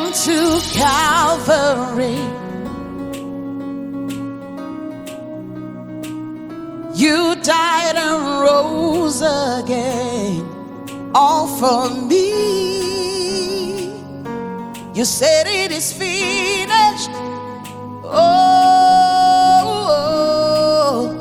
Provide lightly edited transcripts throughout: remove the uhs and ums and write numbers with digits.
went to Calvary. You died and rose again, all for me. You said it is finished. Oh,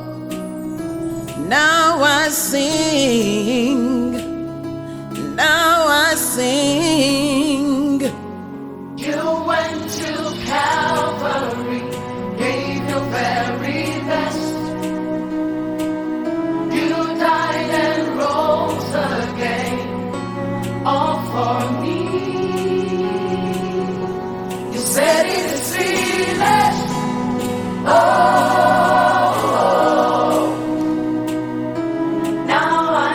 now I sing. Now I sing. You went to Calvary, gave your very best. You died and rose again, all for me. You said it is finished. Oh, now I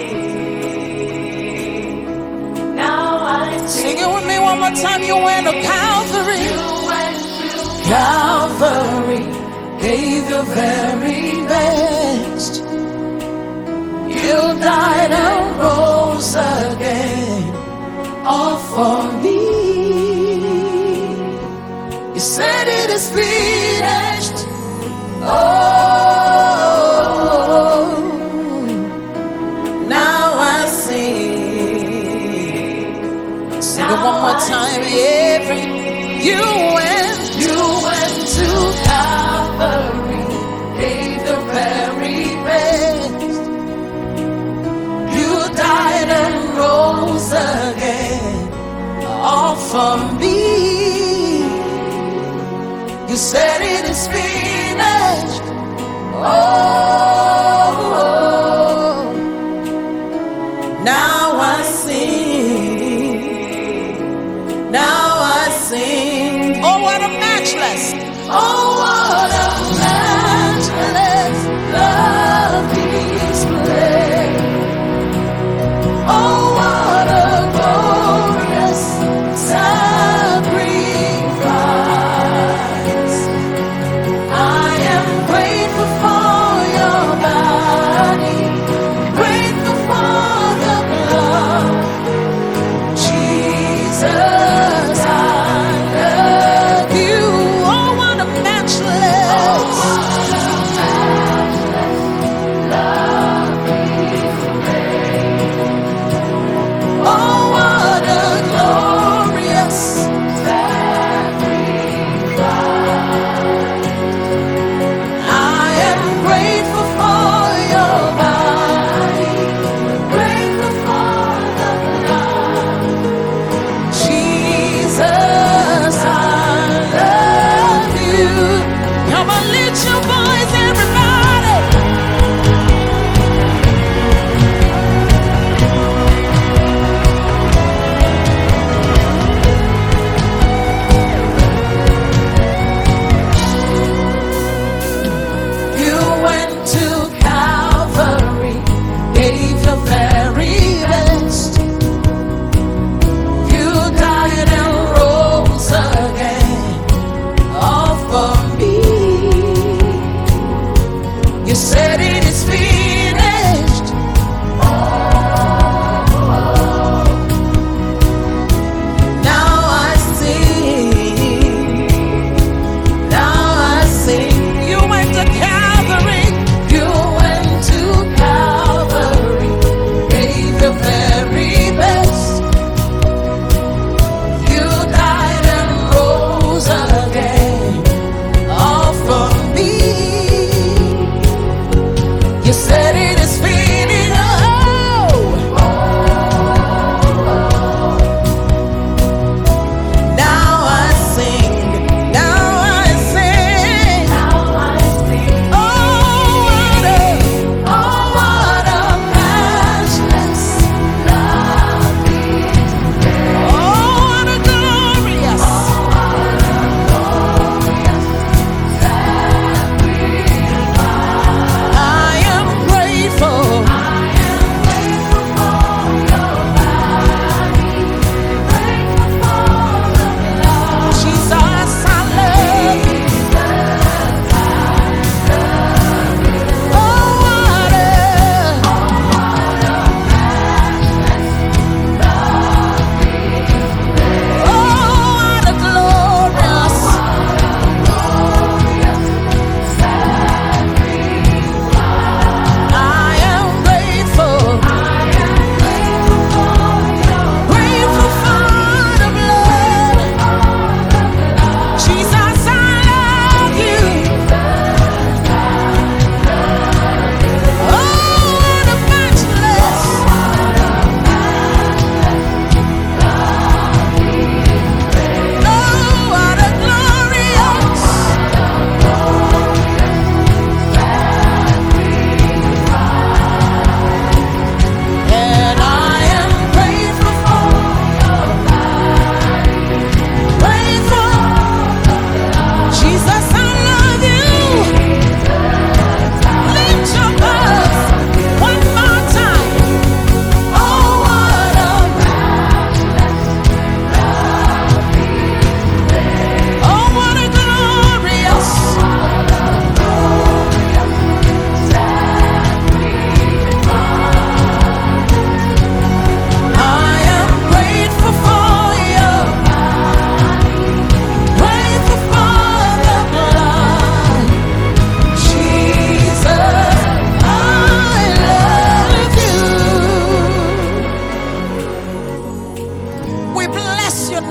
sing. Now I sing. Sing it with me one more time. You went to Calvary. You went to Calvary, gave your very best. You died and rose again, all for me. You said it is finished. Oh, now I sing. Sing it one more time. You went to Calvary, gave the very best. You died and rose again, all for me. You said it is finished. Oh, now I sing. Now I sing. Oh, what a matchless. Oh, what a matchless love display. Oh, what a glorious sacrifice. I am grateful for your body, grateful for the blood. Jesus, I love you. Oh, what a matchless.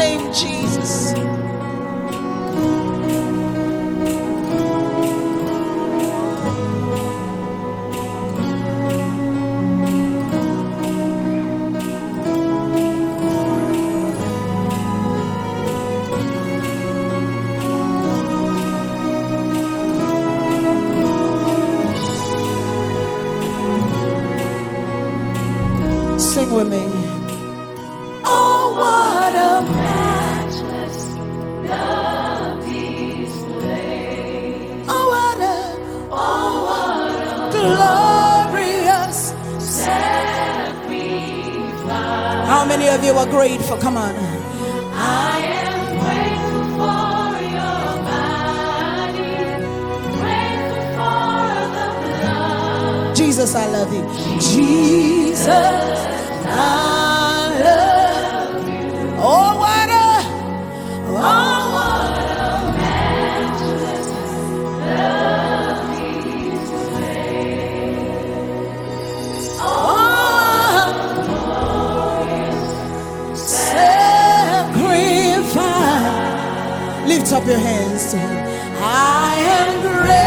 name, Jesus. Sing with me. Oh, what a matchless love display. oh, what a glorious Sacrifice. How many of you are grateful? Come on. I am grateful for your body, grateful for the blood. Jesus, I love you. Jesus, I love you. Oh, what a Matchless love display. sacrifice. Lift up your hands to him. I am grateful.